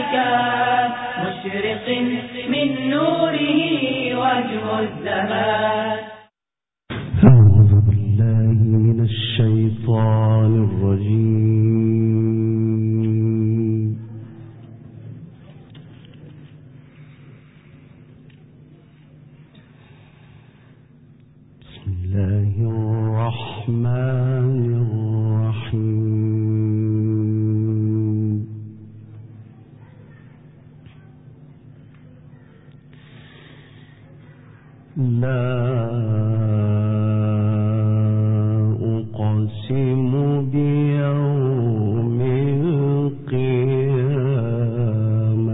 كان مشرق من نوره وجه الزمان. أعوذ بالله من الشيطان الرجيم. بسم الله الرحمن الرحيم. لا أقسم بيوم القيامة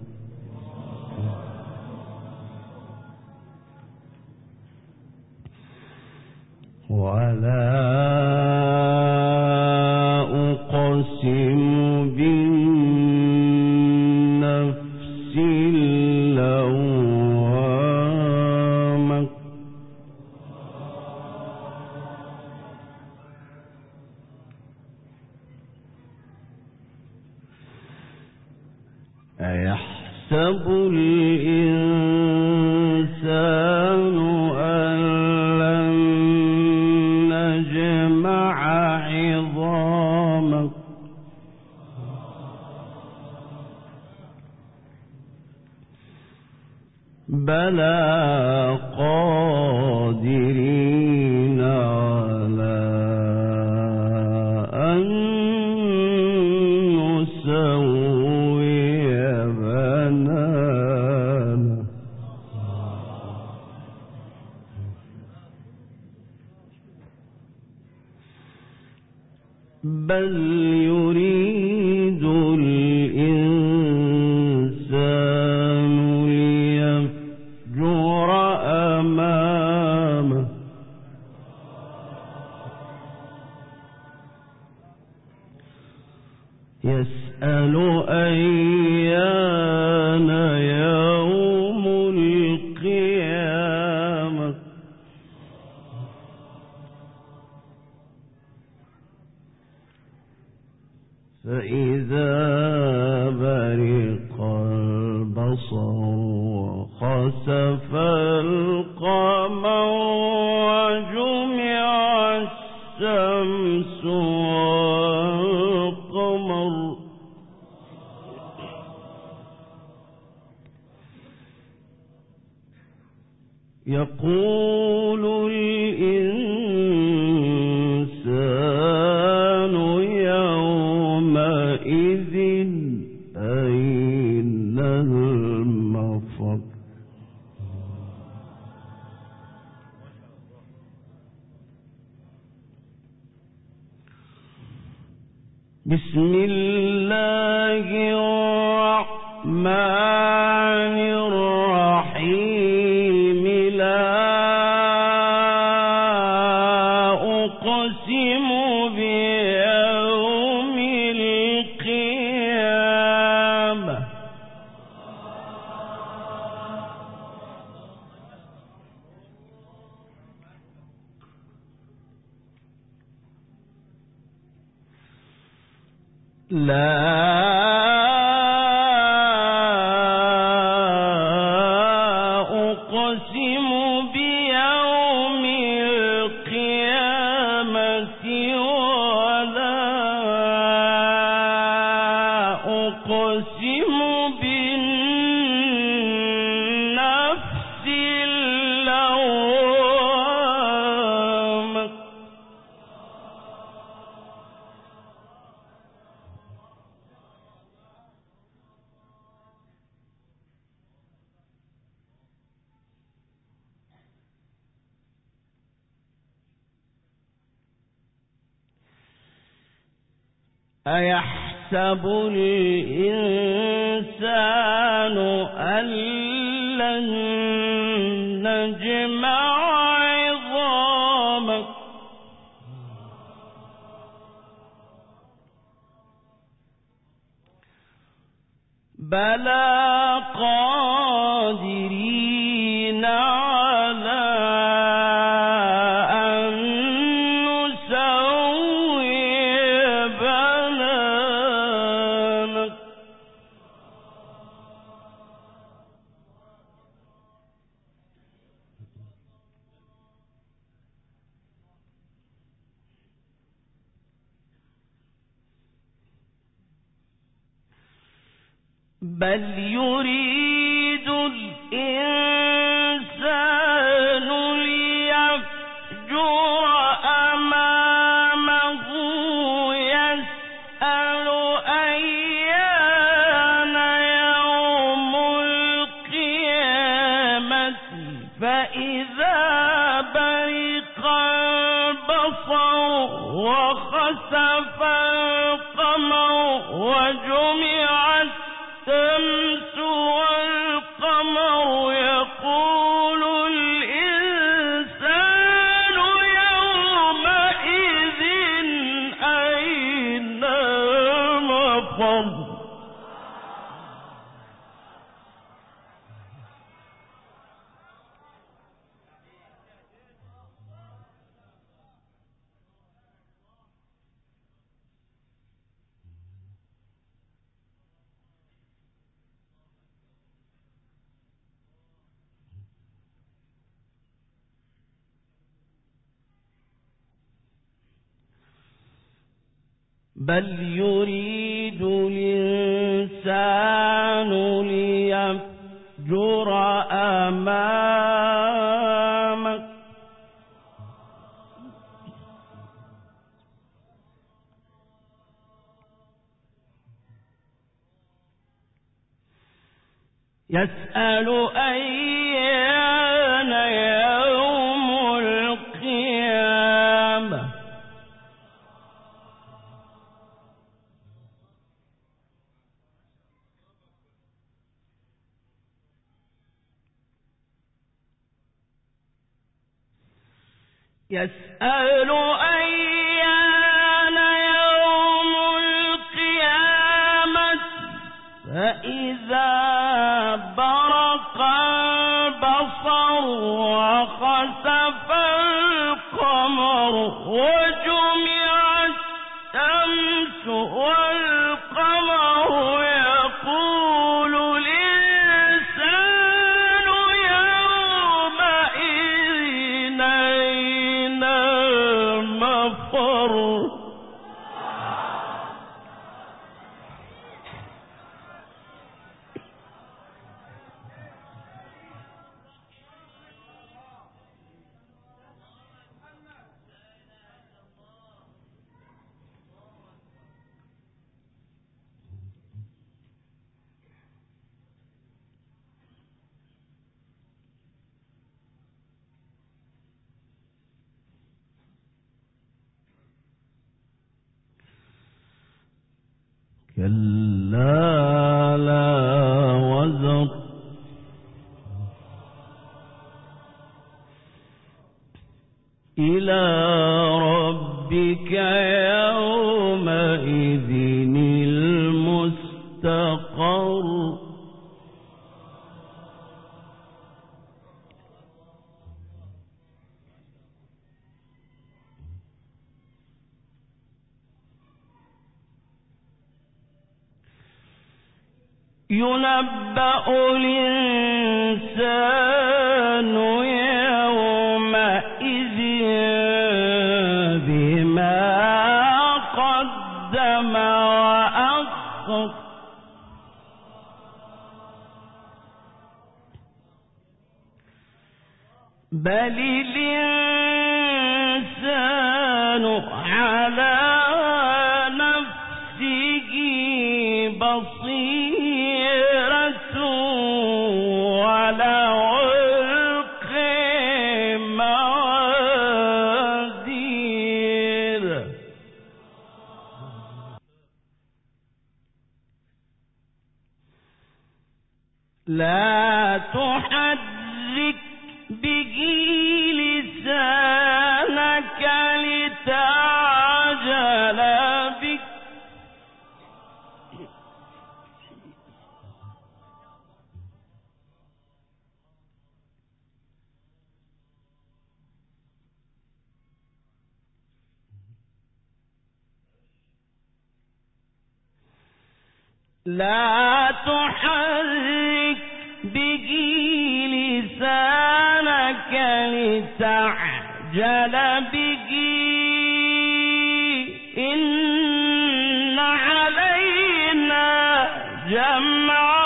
ولا أقسم بالنفس اللوامة أيحسب الإنسان أن لن نجمع عظامه بلى قادرين على أن نسوي بنانه بل يريد الإنسان ليفجر أمامه يسأل أيان يوم القيامة فإذا برق البصر وخسف القمر وجمع الشمس والقمر يقول الإنسان يومئذ أين المفر بسم الله الرحمن الرحيم لا أقسم بيوم القيامة لا أقسم بيوم القيامة ولا أقسم بالنفس اللوامة أيحسب الإنسان أن لن نجمع عظامه بلى قادرين على أن نسوي بنانه بل يريد الإنسان ليفجر أمامه يسأل أيان يوم القيامة فإذا برق البصر وخسف القمر وجمع الشمس والقمر يقول الإنسان يومئذ أين المفر. بل يريد الإنسان ليفجر أمامه يسأل أيان يوم القيامة يسأل أيان يوم القيامة فإذا برق البصر وخسف القمر وجمع الشمس والقمر يقول الإنسان يومئذ أين المفر. كلا لا وزر إلى ربك يومئذ المستقر ينبأ الإنسان يومئذ بما قدم وأخر بل الإنسان على نفسه بصيرة ولو ألقي موازين لا تحرك به لسانك لتعجل به لا تحرك به لسانك لتعجل به إن علينا جمعه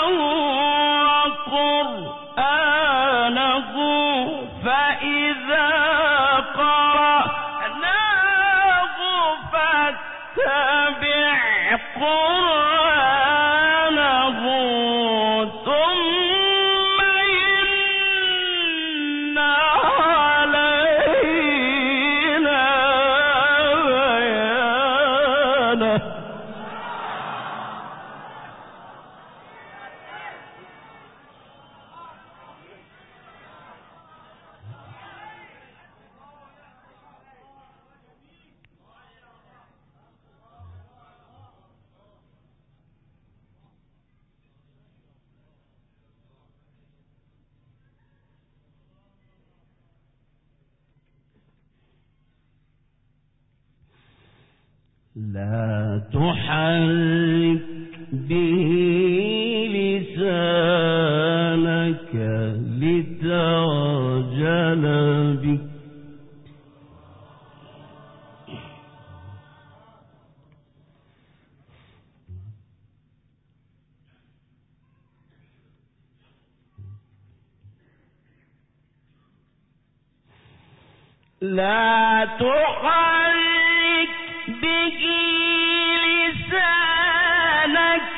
لا تحرك به لسانك لتعجل به لا تحرك به لسانك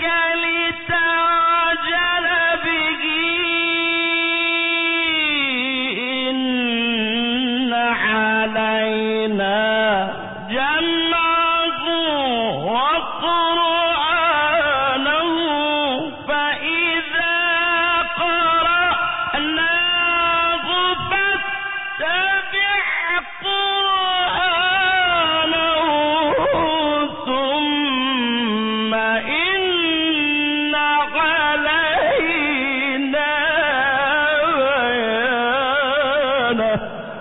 لتعجل به إن علينا جمعه وقرآنه فإذا قرأناه فاتبع قرآنه ثم إن علينا بيانه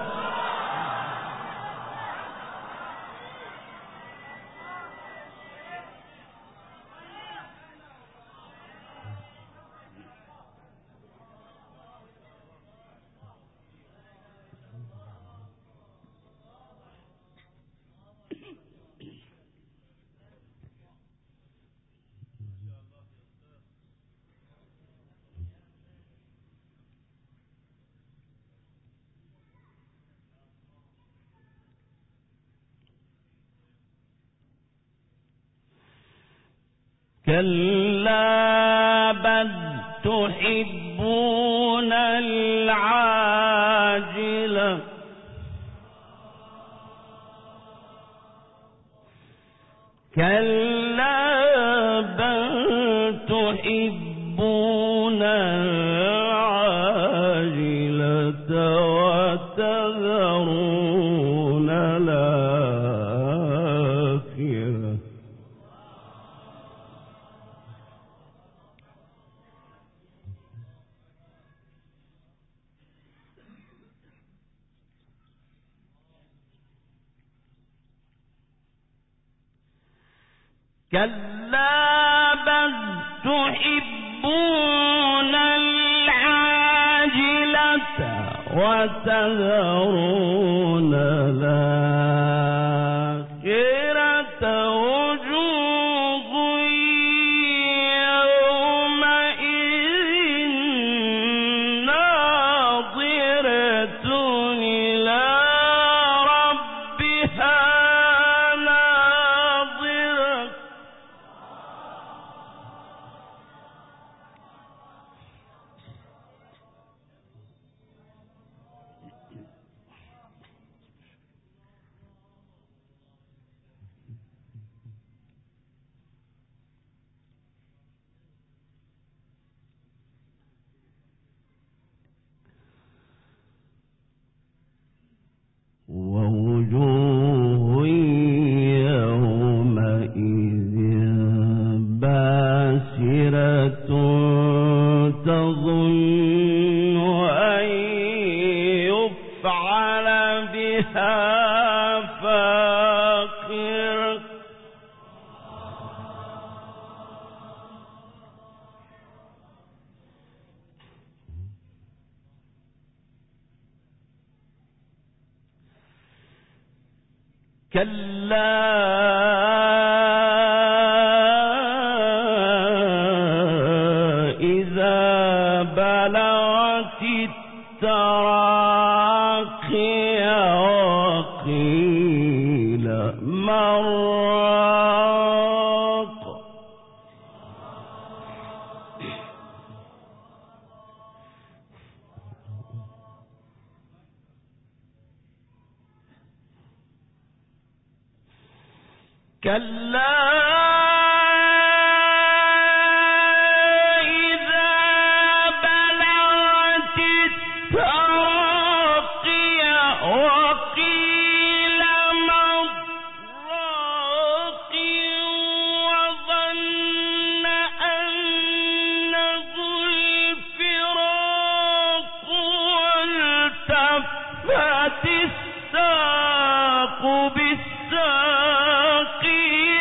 كلا بل تحبون العاجلة كلا بل تحبون العاجلة وتذرون الآخرة كلا بل تحبون العاجلة وتذرون الآخرة وجوه يومئذ ناظرة إلى ربها ناظرة ووجوه يومئذ باسرة تظن أن يفعل بها فاقرة كلا إذا بلغت التراقي وقيل من راق كلا إذا بلغت التراقي وقيل من راق وظن أنه الفراق والتفت الساق بالساق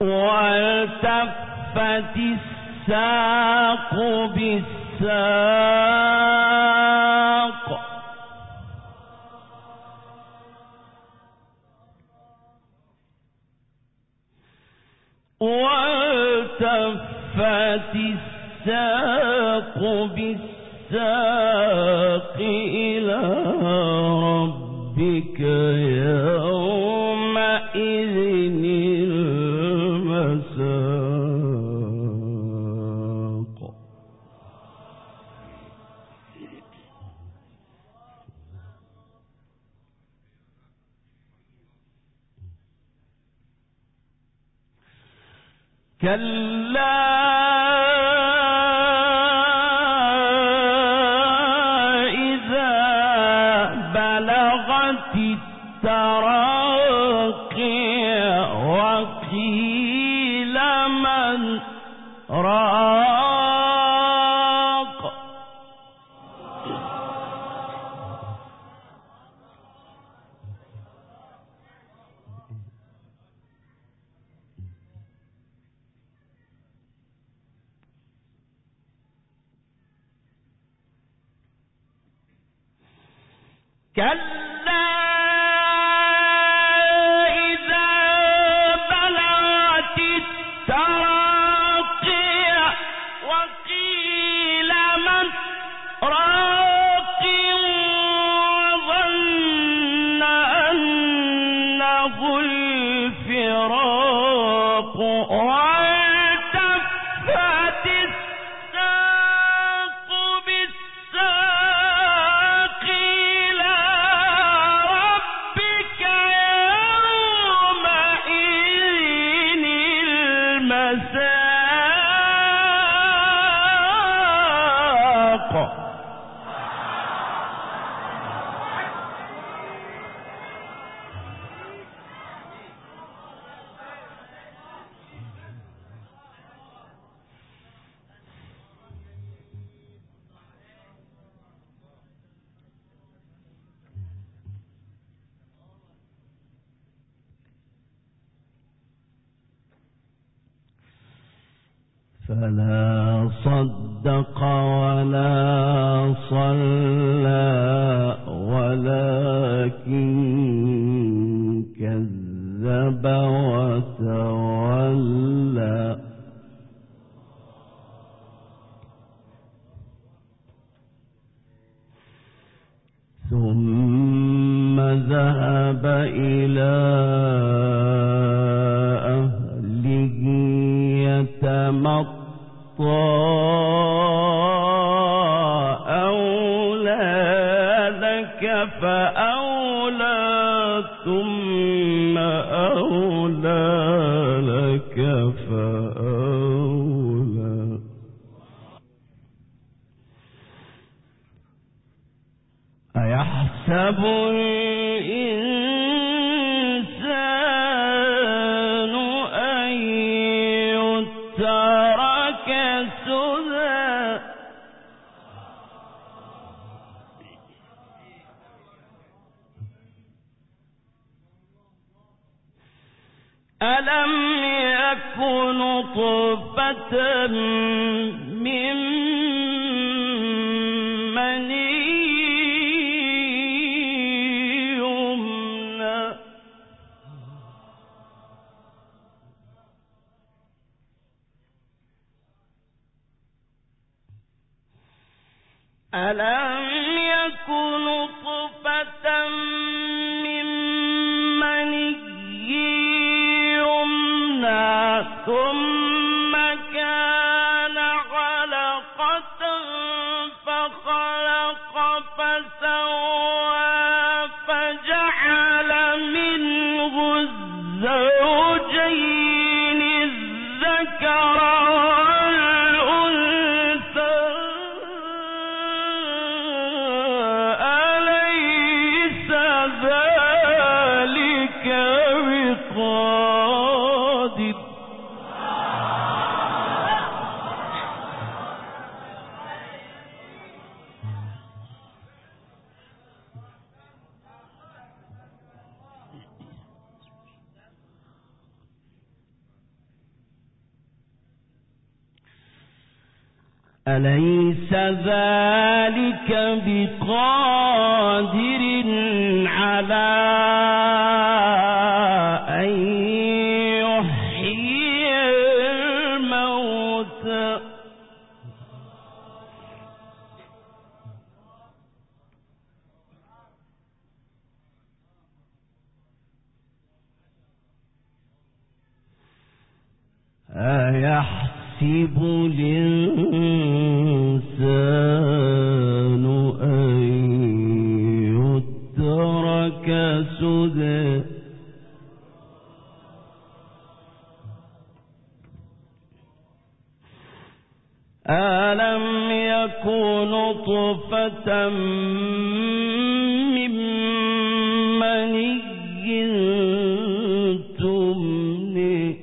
والتفت الساق بالساق والتفت الساق بالساق إلى ربك يومئذ المساق. كلا إذا بلغت التراقي وقيل من راق. كلا إذا بلغت التراقي وقيل من راق وظن أنه الفراق والتفت الساق بالساق إلى ربك يومئذ المساق. فلا صدق ولا صلى ولكن كذب وتولى ثم ذهب إلى أهله يتمطى أولى لك فأولى ثم أولى لك فأولى. أيحسب الإنسان أن يترك سدى ألم يكن نطفة من مني يمنى ألم يكن نطفة من مني يمنى ثم كان علقة فخلق فسوى فجعل منه الزوجين الذكر والأنثى أليس ذلك بقادر أليس ذلك بقادر على أن يحيي الموتى أيحسب الإنسان أن يترك سدى ألم يكن نطفة من مني تمني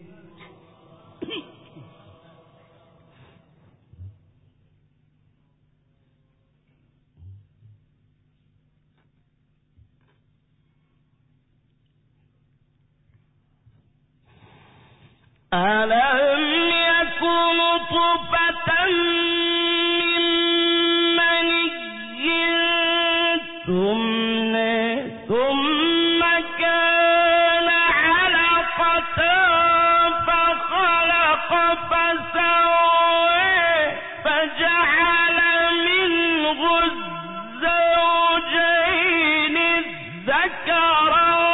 ألم يكن نطفة من مني تمني ثم كان علقة فخلق فسوى فجعل منه الزوجين الذكر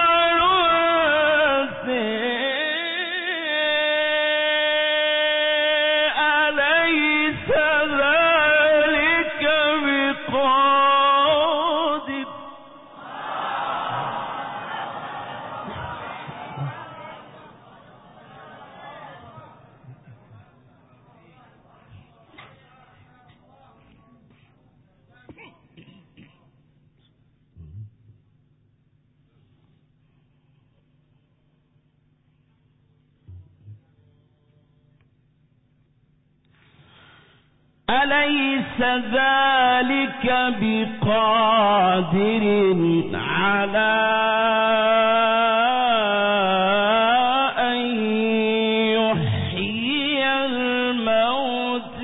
أليس ذلك بقادر على أن يحيي الموت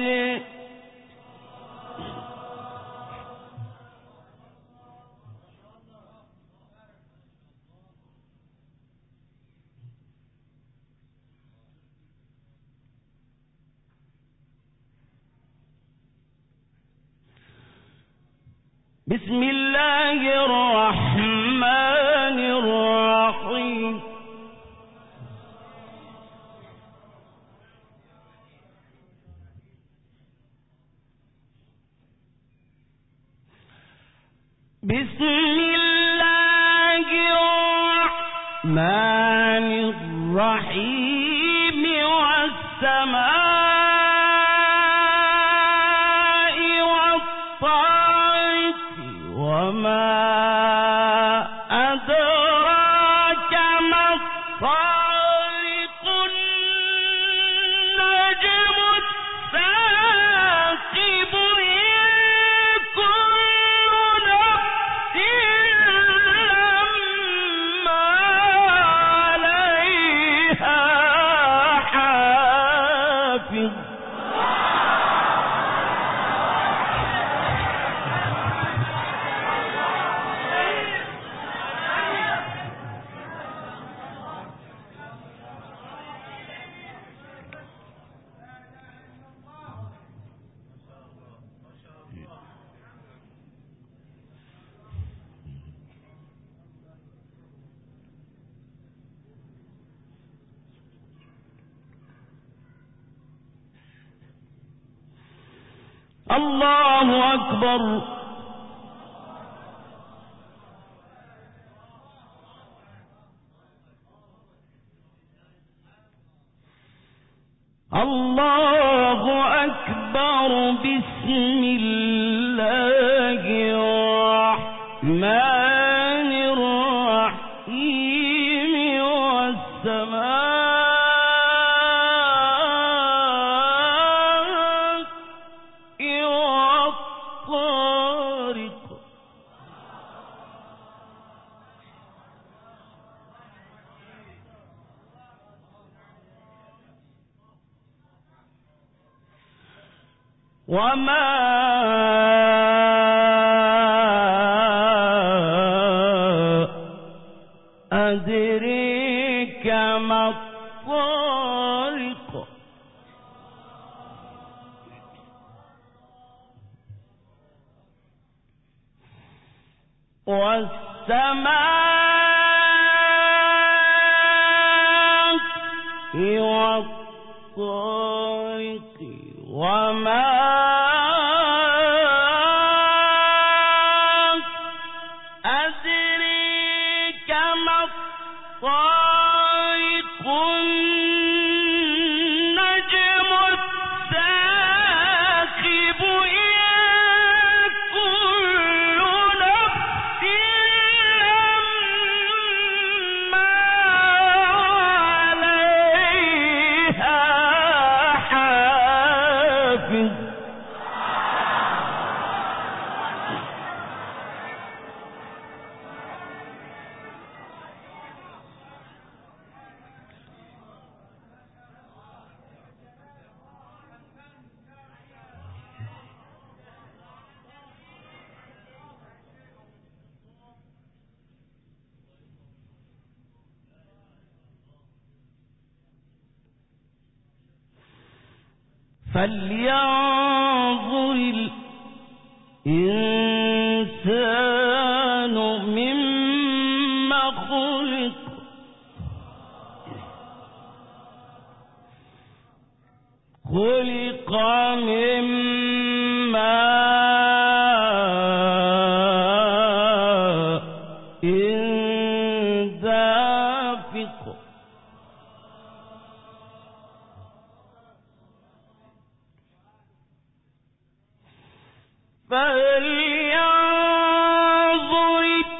بسم الله الرحمن الرحيم بسم الله الرحمن الرحيم والسماء والطارق وما أدراك ما الطارق النجم الثاقب إن كل نفس لما عليها حافظ الله أكبر الله أكبر بسم الله الرحمن الرحيم والسماء والطارق وما أدريك ما الطارق والسماء والطارق وما أدريك ما الطارق النجم الثاقب إن كل نفس لما عليها حافظ فلينظر الإنسان مما خلق خلق من ماء دافق فلينظر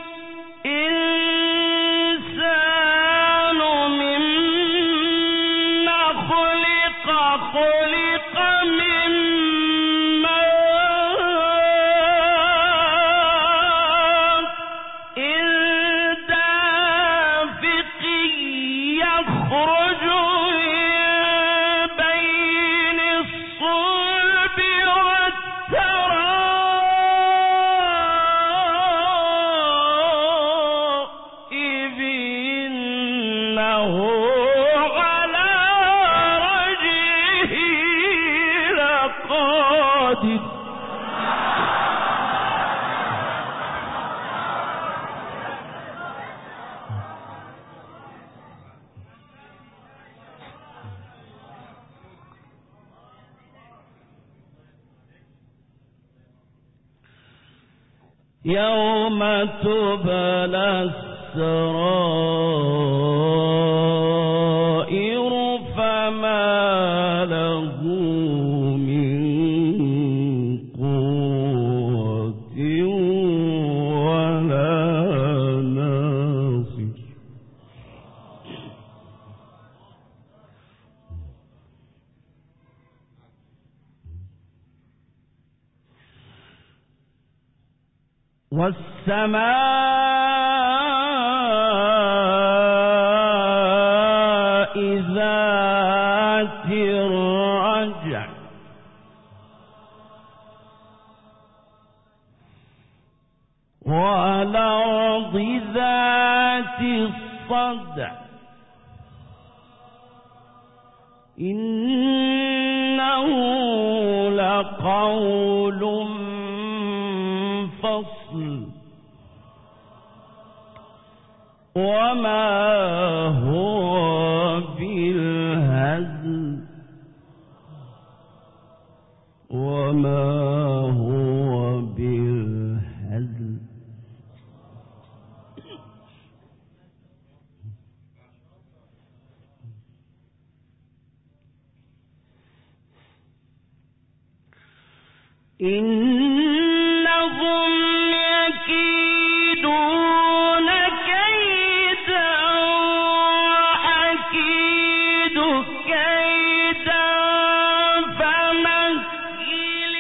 الإنسان مما خلق خلق من ماء دافق يخرج من بين الصلب والترائب إنه على رجعه لقادر يوم تبلى السرائر فما له من قوة ولا ناصر والسماء ذات الرجع والأرض ذات الصدع إنه لقول فصل وما هو بالهزل إنهم يكيدون كيدا وأكيد كيدا فمهل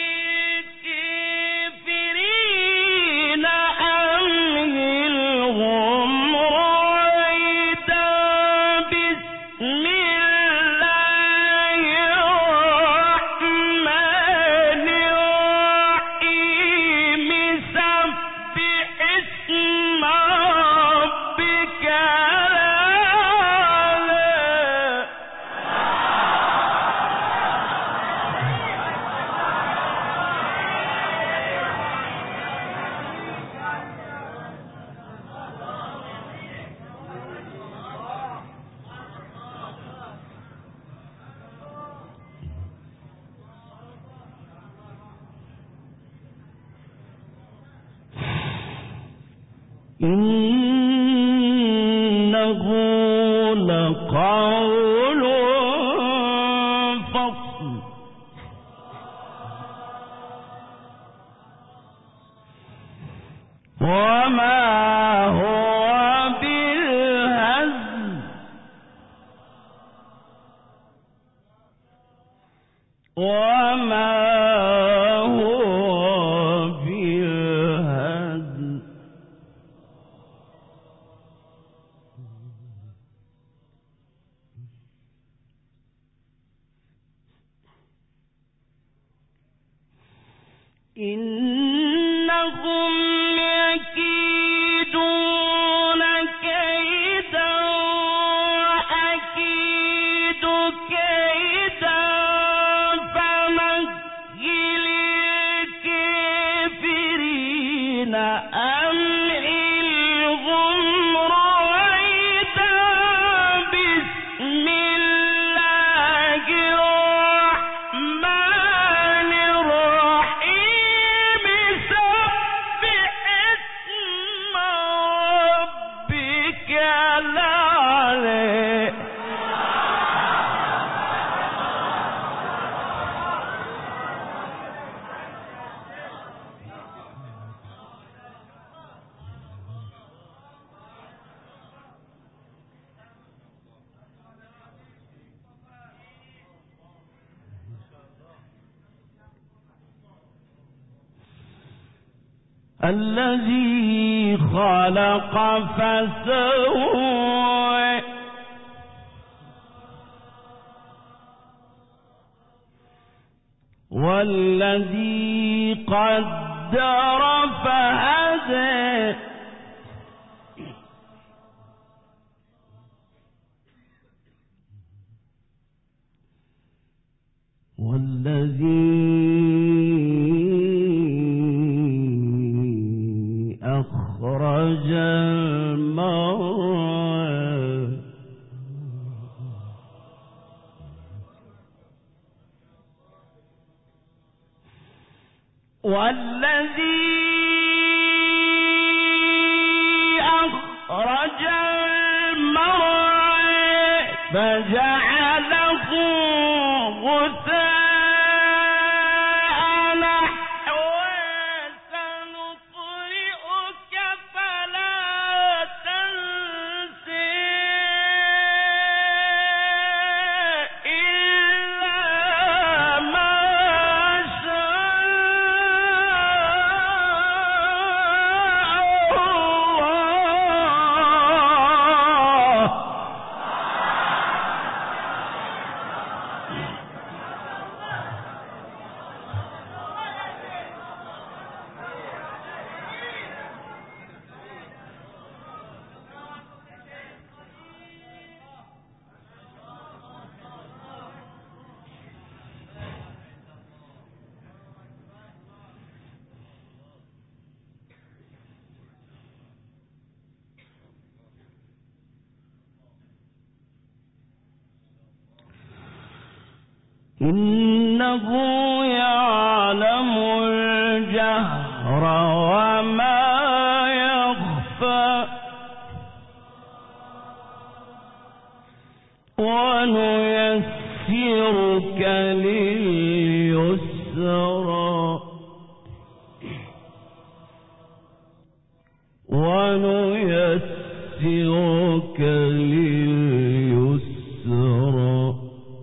الكافرين أمهلهم رويدا بسم الله الرحمن قول فصل وما هو بالهزل وما هو بالهزل إنهم يكيدون كيدا وأكيد كيدا فمهل الكافرين أمهلهم رويدا بسم الله الرحمن الرحيم سبح اسم ربك الأعلى الذي خلق فسوى والذي قدر فهدى والذي أخرج المرعى والذي أخرج المرعى فجعله غثاء إنه يعلم الجهر وما يخفى ونيسرك لليسرى ونيسرك لليسرى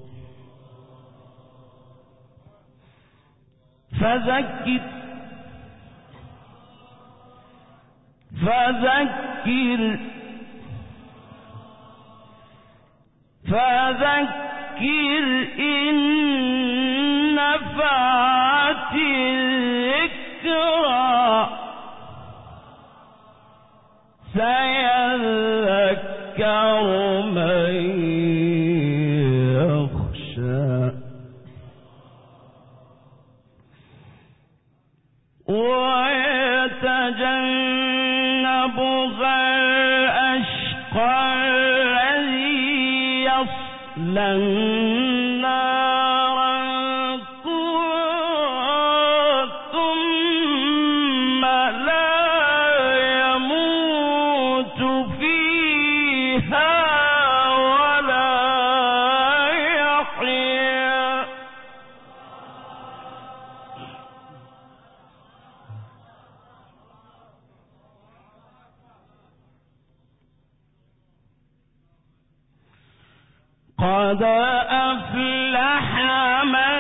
فذكر إن نفعت الذكرى سيذكر من يخشى ويتجنبها الأشقى الذي يصلى النار الكبرى ثم لا يموت فيها ولا قد أفلح من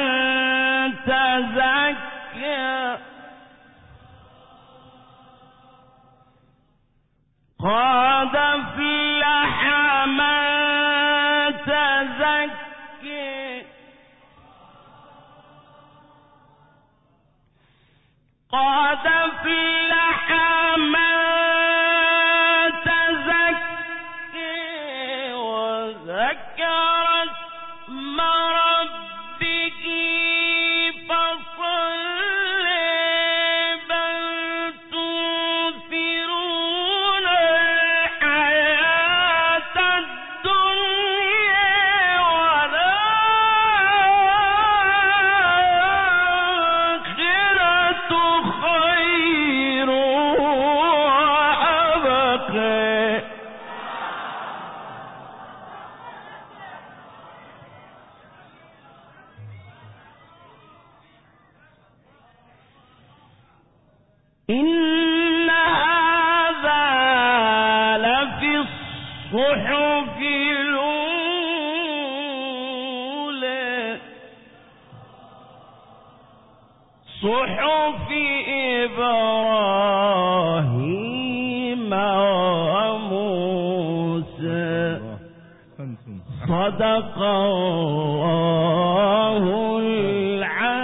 تزكى قد أفلح من تزكى قد أفلح من تزكى وذكر اسم ربه فصلى بل تؤثرون الحياة الدنيا والآخرة خير وأبقى إن هذا لفي الصحف الأولى صحف إبراهيم وموسى صدق الله العظيم.